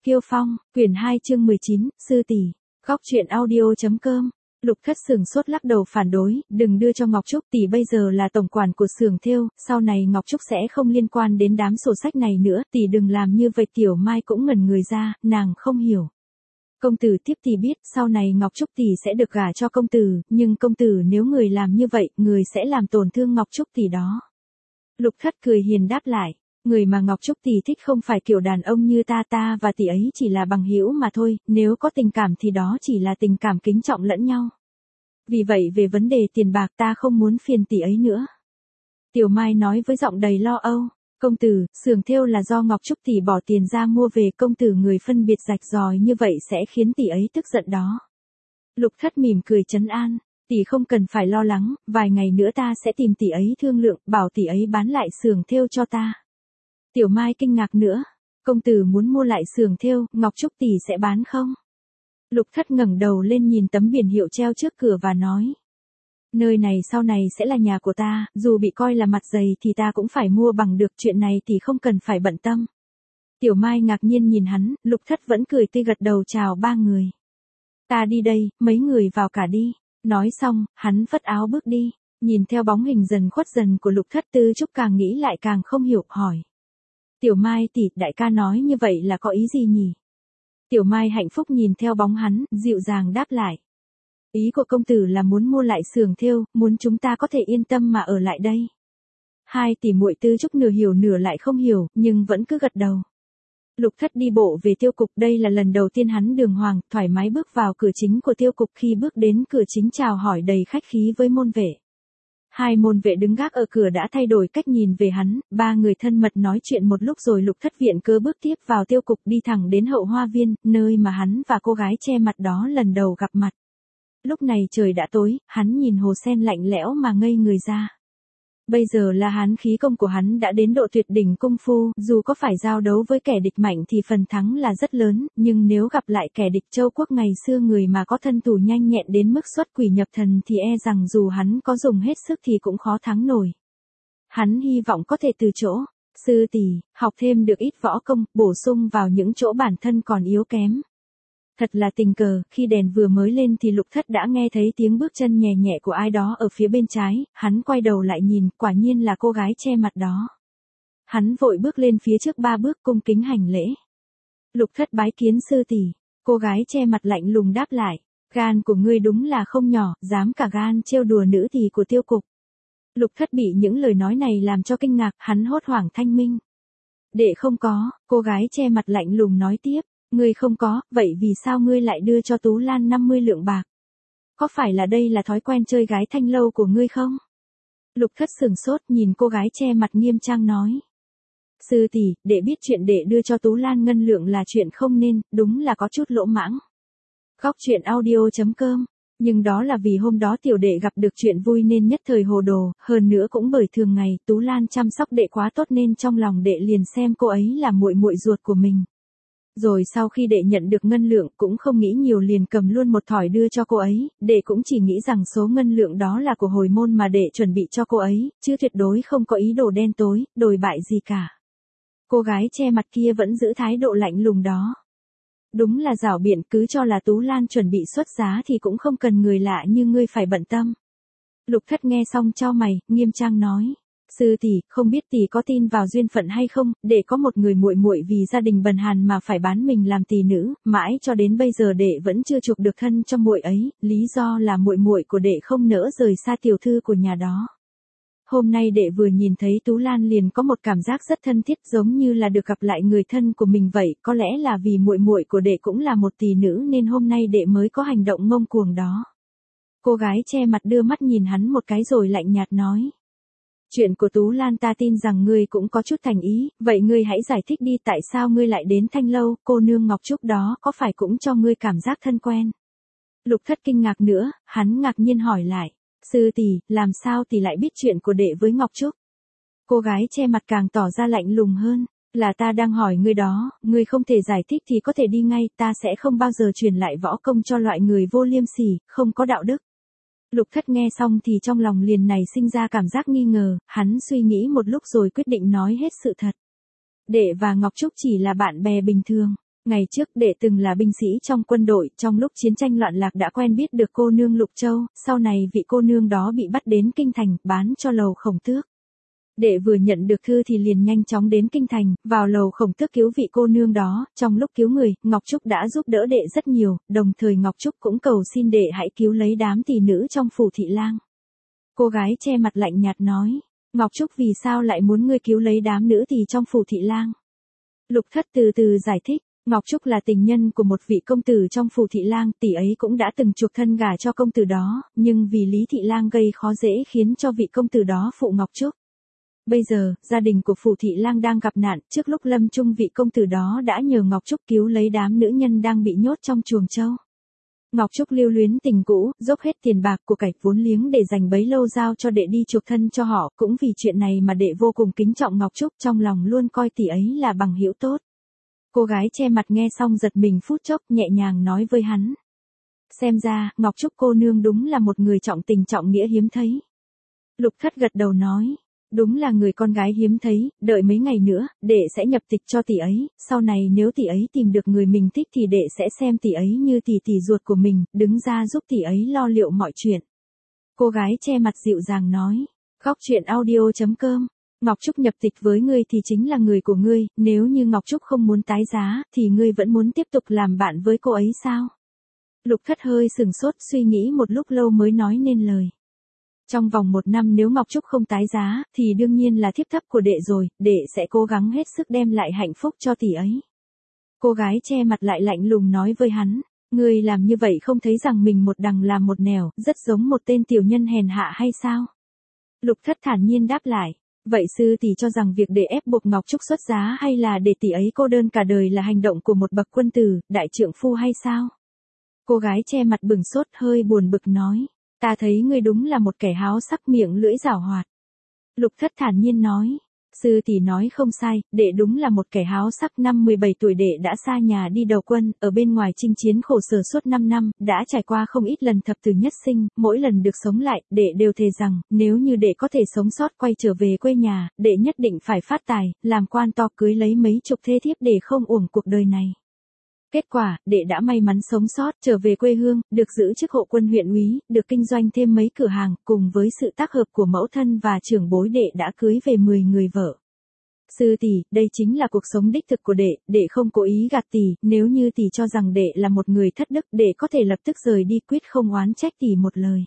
Kiêu Phong, quyển 2 chương 19, sư tỷ. Góc truyện audio.com. Lục Thất sừng sốt lắc đầu phản đối, đừng đưa cho Ngọc Trúc tỷ, bây giờ là tổng quản của xưởng thêu, sau này Ngọc Trúc sẽ không liên quan đến đám sổ sách này nữa, tỷ đừng làm như vậy. Tiểu Mai cũng ngẩn người ra, nàng không hiểu. Công tử tiếp tỷ biết, sau này Ngọc Trúc tỷ sẽ được gả cho công tử, nhưng công tử nếu người làm như vậy, người sẽ làm tổn thương Ngọc Trúc tỷ đó. Lục Thất cười hiền đáp lại. Người mà Ngọc Trúc tỷ thích không phải kiểu đàn ông như ta và tỷ ấy chỉ là bằng hữu mà thôi, nếu có tình cảm thì đó chỉ là tình cảm kính trọng lẫn nhau. Vì vậy về vấn đề tiền bạc ta không muốn phiền tỷ ấy nữa. Tiểu Mai nói với giọng đầy lo âu, công tử, xưởng thêu là do Ngọc Trúc tỷ bỏ tiền ra mua về, công tử người phân biệt rạch ròi như vậy sẽ khiến tỷ ấy tức giận đó. Lục Thất mỉm cười trấn an, tỷ không cần phải lo lắng, vài ngày nữa ta sẽ tìm tỷ ấy thương lượng, bảo tỷ ấy bán lại xưởng thêu cho ta. Tiểu Mai kinh ngạc nữa, công tử muốn mua lại xưởng thêu, Ngọc Trúc tỷ sẽ bán không? Lục Thất ngẩng đầu lên nhìn tấm biển hiệu treo trước cửa và nói, nơi này sau này sẽ là nhà của ta, dù bị coi là mặt dày thì ta cũng phải mua bằng được, chuyện này thì không cần phải bận tâm. Tiểu Mai ngạc nhiên nhìn hắn, Lục Thất vẫn cười tươi gật đầu chào ba người. Ta đi đây, mấy người vào cả đi. Nói xong, hắn phất áo bước đi, nhìn theo bóng hình dần khuất dần của Lục Thất, Tư Trúc càng nghĩ lại càng không hiểu, hỏi. Tiểu Mai tỷ, đại ca nói như vậy là có ý gì nhỉ? Tiểu Mai hạnh phúc nhìn theo bóng hắn, dịu dàng đáp lại. Ý của công tử là muốn mua lại xưởng thêu, muốn chúng ta có thể yên tâm mà ở lại đây. Hai tỷ muội Tư Trúc nửa hiểu nửa lại không hiểu, nhưng vẫn cứ gật đầu. Lục Thất đi bộ về tiêu cục, đây là lần đầu tiên hắn đường hoàng, thoải mái bước vào cửa chính của tiêu cục, khi bước đến cửa chính chào hỏi đầy khách khí với môn vệ. Hai môn vệ đứng gác ở cửa đã thay đổi cách nhìn về hắn, ba người thân mật nói chuyện một lúc rồi Lục Thất viện cớ bước tiếp vào tiêu cục, đi thẳng đến hậu hoa viên, nơi mà hắn và cô gái che mặt đó lần đầu gặp mặt. Lúc này trời đã tối, hắn nhìn hồ sen lạnh lẽo mà ngây người ra. Bây giờ là hán khí công của hắn đã đến độ tuyệt đỉnh công phu, dù có phải giao đấu với kẻ địch mạnh thì phần thắng là rất lớn, nhưng nếu gặp lại kẻ địch Châu Quốc ngày xưa, người mà có thân thủ nhanh nhẹn đến mức xuất quỷ nhập thần, thì e rằng dù hắn có dùng hết sức thì cũng khó thắng nổi. Hắn hy vọng có thể từ chỗ sư tỷ học thêm được ít võ công, bổ sung vào những chỗ bản thân còn yếu kém. Thật là tình cờ, khi đèn vừa mới lên thì Lục Thất đã nghe thấy tiếng bước chân nhẹ nhẹ của ai đó ở phía bên trái, hắn quay đầu lại nhìn, quả nhiên là cô gái che mặt đó. Hắn vội bước lên phía trước 3 bước cung kính hành lễ. Lục Thất bái kiến sư tỷ. Cô gái che mặt lạnh lùng đáp lại, gan của ngươi đúng là không nhỏ, dám cả gan trêu đùa nữ tỳ của tiêu cục. Lục Thất bị những lời nói này làm cho kinh ngạc, hắn hốt hoảng thanh minh. Đệ không có, cô gái che mặt lạnh lùng nói tiếp. Ngươi không có, vậy vì sao ngươi lại đưa cho Tú Lan 50 lượng bạc? Có phải là đây là thói quen chơi gái thanh lâu của ngươi không? Lục Thất sừng sốt nhìn cô gái che mặt nghiêm trang nói. Sư tỷ, đệ biết chuyện đệ đưa cho Tú Lan ngân lượng là chuyện không nên, đúng là có chút lỗ mãng. Góc truyện audio.com. Nhưng đó là vì hôm đó tiểu đệ gặp được chuyện vui nên nhất thời hồ đồ, hơn nữa cũng bởi thường ngày Tú Lan chăm sóc đệ quá tốt nên trong lòng đệ liền xem cô ấy là muội muội ruột của mình. Rồi sau khi đệ nhận được ngân lượng cũng không nghĩ nhiều liền cầm luôn một thỏi đưa cho cô ấy, đệ cũng chỉ nghĩ rằng số ngân lượng đó là của hồi môn mà đệ chuẩn bị cho cô ấy, chứ tuyệt đối không có ý đồ đen tối, đồi bại gì cả. Cô gái che mặt kia vẫn giữ thái độ lạnh lùng đó. Đúng là giảo biện, cứ cho là Tú Lan chuẩn bị xuất giá thì cũng không cần người lạ như ngươi phải bận tâm. Lục Thất nghe xong chau mày, nghiêm trang nói. Sư tỷ, không biết tỷ có tin vào duyên phận hay không, đệ có một người muội muội vì gia đình bần hàn mà phải bán mình làm tỳ nữ, mãi cho đến bây giờ đệ vẫn chưa chuộc được thân cho muội ấy, lý do là muội muội của đệ không nỡ rời xa tiểu thư của nhà đó. Hôm nay đệ vừa nhìn thấy Tú Lan liền có một cảm giác rất thân thiết, giống như là được gặp lại người thân của mình vậy, có lẽ là vì muội muội của đệ cũng là một tỳ nữ nên hôm nay đệ mới có hành động ngông cuồng đó. Cô gái che mặt đưa mắt nhìn hắn một cái rồi lạnh nhạt nói. Chuyện của Tú Lan ta tin rằng ngươi cũng có chút thành ý, vậy ngươi hãy giải thích đi, tại sao ngươi lại đến Thanh Lâu, cô nương Ngọc Trúc đó có phải cũng cho ngươi cảm giác thân quen? Lục Thất kinh ngạc nữa, hắn ngạc nhiên hỏi lại, sư tỷ, làm sao tỷ lại biết chuyện của đệ với Ngọc Trúc? Cô gái che mặt càng tỏ ra lạnh lùng hơn, là ta đang hỏi ngươi đó, ngươi không thể giải thích thì có thể đi ngay, ta sẽ không bao giờ truyền lại võ công cho loại người vô liêm sỉ, không có đạo đức. Lục Thất nghe xong thì trong lòng liền này sinh ra cảm giác nghi ngờ, hắn suy nghĩ một lúc rồi quyết định nói hết sự thật. Đệ và Ngọc Trúc chỉ là bạn bè bình thường. Ngày trước đệ từng là binh sĩ trong quân đội, trong lúc chiến tranh loạn lạc đã quen biết được cô nương Lục Châu, sau này vị cô nương đó bị bắt đến Kinh Thành, bán cho Lầu Khổng Tước. Đệ vừa nhận được thư thì liền nhanh chóng đến Kinh Thành, vào Lầu Khổng Tước cứu vị cô nương đó, trong lúc cứu người, Ngọc Trúc đã giúp đỡ đệ rất nhiều, đồng thời Ngọc Trúc cũng cầu xin đệ hãy cứu lấy đám tỷ nữ trong phủ thị lang. Cô gái che mặt lạnh nhạt nói, Ngọc Trúc vì sao lại muốn ngươi cứu lấy đám nữ tỳ trong phủ thị lang? Lục Thất từ từ giải thích, Ngọc Trúc là tình nhân của một vị công tử trong phủ thị lang, tỷ ấy cũng đã từng chuộc thân gả cho công tử đó, nhưng vì Lý thị lang gây khó dễ khiến cho vị công tử đó phụ Ngọc Trúc. Bây giờ, gia đình của phủ thị lang đang gặp nạn, trước lúc lâm chung vị công tử đó đã nhờ Ngọc Trúc cứu lấy đám nữ nhân đang bị nhốt trong chuồng trâu. Ngọc Trúc lưu luyến tình cũ, dốc hết tiền bạc của cải vốn liếng để dành bấy lâu giao cho đệ đi chuộc thân cho họ, cũng vì chuyện này mà đệ vô cùng kính trọng Ngọc Trúc, trong lòng luôn coi tỷ ấy là bằng hữu tốt. Cô gái che mặt nghe xong giật mình phút chốc, nhẹ nhàng nói với hắn. Xem ra, Ngọc Trúc cô nương đúng là một người trọng tình trọng nghĩa hiếm thấy. Lục Thất gật đầu nói. Đúng là người con gái hiếm thấy, đợi mấy ngày nữa, đệ sẽ nhập tịch cho tỷ ấy, sau này nếu tỷ ấy tìm được người mình thích thì đệ sẽ xem tỷ ấy như tỷ tỷ ruột của mình, đứng ra giúp tỷ ấy lo liệu mọi chuyện. Cô gái che mặt dịu dàng nói, Góc truyện audio.com, Ngọc Trúc nhập tịch với ngươi thì chính là người của ngươi, nếu như Ngọc Trúc không muốn tái giá, thì ngươi vẫn muốn tiếp tục làm bạn với cô ấy sao? Lục Thất hơi sừng sốt suy nghĩ một lúc lâu mới nói nên lời. Trong vòng 1 năm nếu Ngọc Trúc không tái giá, thì đương nhiên là thiếp thấp của đệ rồi, đệ sẽ cố gắng hết sức đem lại hạnh phúc cho tỷ ấy. Cô gái che mặt lại lạnh lùng nói với hắn, ngươi làm như vậy không thấy rằng mình một đằng làm một nẻo, rất giống một tên tiểu nhân hèn hạ hay sao? Lục Thất thản nhiên đáp lại, vậy sư tỷ cho rằng việc đệ ép buộc Ngọc Trúc xuất giá hay là để tỷ ấy cô đơn cả đời là hành động của một bậc quân tử, đại trượng phu hay sao? Cô gái che mặt bừng sốt hơi buồn bực nói. Ta thấy ngươi đúng là một kẻ háo sắc miệng lưỡi giảo hoạt. Lục Thất thản nhiên nói. Sư tỷ nói không sai, đệ đúng là một kẻ háo sắc. Năm 17 tuổi đệ đã xa nhà đi đầu quân, ở bên ngoài chinh chiến khổ sở suốt 5 năm, đã trải qua không ít lần thập tử nhất sinh, mỗi lần được sống lại, đệ đều thề rằng, nếu như đệ có thể sống sót quay trở về quê nhà, đệ nhất định phải phát tài, làm quan to cưới lấy mấy chục thê thiếp để không uổng cuộc đời này. Kết quả, đệ đã may mắn sống sót, trở về quê hương, được giữ chức hộ quân huyện úy, được kinh doanh thêm mấy cửa hàng, cùng với sự tác hợp của mẫu thân và trưởng bối đệ đã cưới về 10 người vợ. Sư tỷ, đây chính là cuộc sống đích thực của đệ không cố ý gạt tỷ, nếu như tỷ cho rằng đệ là một người thất đức, đệ có thể lập tức rời đi quyết không oán trách tỷ một lời.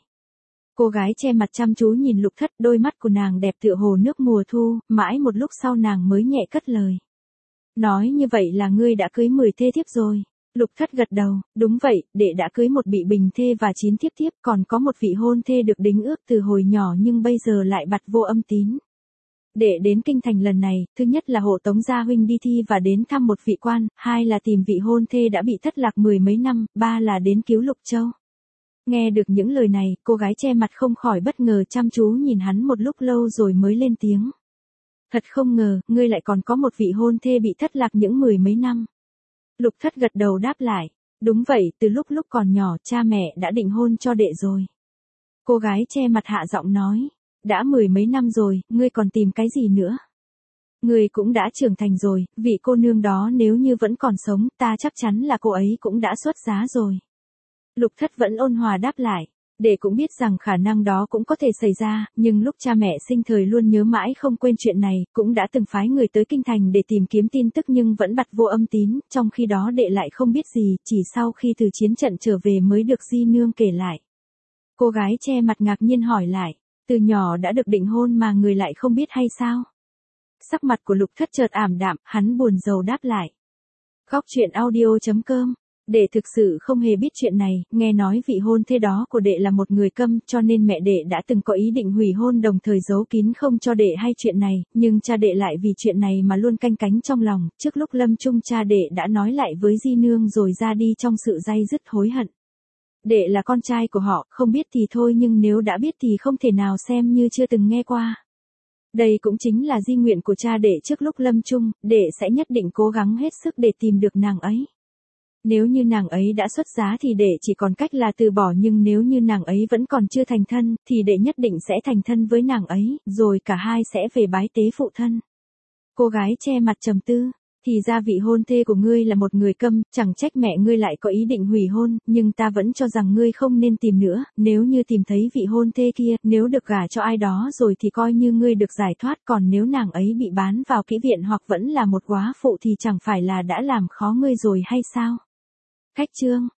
Cô gái che mặt chăm chú nhìn Lục Thất, đôi mắt của nàng đẹp tựa hồ nước mùa thu, mãi một lúc sau nàng mới nhẹ cất lời. Nói như vậy là ngươi đã cưới 10 thê thiếp rồi. Lục Thất gật đầu, đúng vậy, đệ đã cưới một bị bình thê và 9 thiếp thiếp, còn có một vị hôn thê được đính ước từ hồi nhỏ nhưng bây giờ lại bặt vô âm tín. Đệ đến Kinh Thành lần này, thứ nhất là hộ tống gia huynh đi thi và đến thăm một vị quan, hai là tìm vị hôn thê đã bị thất lạc 10 mấy năm, ba là đến cứu Lục Châu. Nghe được những lời này, cô gái che mặt không khỏi bất ngờ chăm chú nhìn hắn một lúc lâu rồi mới lên tiếng. Thật không ngờ, ngươi lại còn có một vị hôn thê bị thất lạc những 10 mấy năm. Lục Thất gật đầu đáp lại. Đúng vậy, từ lúc còn nhỏ, cha mẹ đã định hôn cho đệ rồi. Cô gái che mặt hạ giọng nói. Đã 10 mấy năm rồi, ngươi còn tìm cái gì nữa? Ngươi cũng đã trưởng thành rồi, vị cô nương đó nếu như vẫn còn sống, ta chắc chắn là cô ấy cũng đã xuất giá rồi. Lục Thất vẫn ôn hòa đáp lại. Đệ cũng biết rằng khả năng đó cũng có thể xảy ra, nhưng lúc cha mẹ sinh thời luôn nhớ mãi không quên chuyện này, cũng đã từng phái người tới Kinh Thành để tìm kiếm tin tức nhưng vẫn bặt vô âm tín, trong khi đó đệ lại không biết gì, chỉ sau khi từ chiến trận trở về mới được Di Nương kể lại. Cô gái che mặt ngạc nhiên hỏi lại, từ nhỏ đã được định hôn mà người lại không biết hay sao? Sắc mặt của Lục Thất chợt ảm đạm, hắn buồn rầu đáp lại. Góc truyện audio.com. Đệ thực sự không hề biết chuyện này, nghe nói vị hôn thê đó của đệ là một người câm, cho nên mẹ đệ đã từng có ý định hủy hôn đồng thời giấu kín không cho đệ hay chuyện này, nhưng cha đệ lại vì chuyện này mà luôn canh cánh trong lòng, trước lúc lâm chung cha đệ đã nói lại với Di Nương rồi ra đi trong sự day dứt hối hận. Đệ là con trai của họ, không biết thì thôi nhưng nếu đã biết thì không thể nào xem như chưa từng nghe qua. Đây cũng chính là di nguyện của cha đệ trước lúc lâm chung, đệ sẽ nhất định cố gắng hết sức để tìm được nàng ấy. Nếu như nàng ấy đã xuất giá thì đệ chỉ còn cách là từ bỏ, nhưng nếu như nàng ấy vẫn còn chưa thành thân, thì đệ nhất định sẽ thành thân với nàng ấy, rồi cả hai sẽ về bái tế phụ thân. Cô gái che mặt trầm tư. Thì ra vị hôn thê của ngươi là một người câm, chẳng trách mẹ ngươi lại có ý định hủy hôn, nhưng ta vẫn cho rằng ngươi không nên tìm nữa, nếu như tìm thấy vị hôn thê kia, nếu được gả cho ai đó rồi thì coi như ngươi được giải thoát, còn nếu nàng ấy bị bán vào kỹ viện hoặc vẫn là một góa phụ thì chẳng phải là đã làm khó ngươi rồi hay sao? Khách chương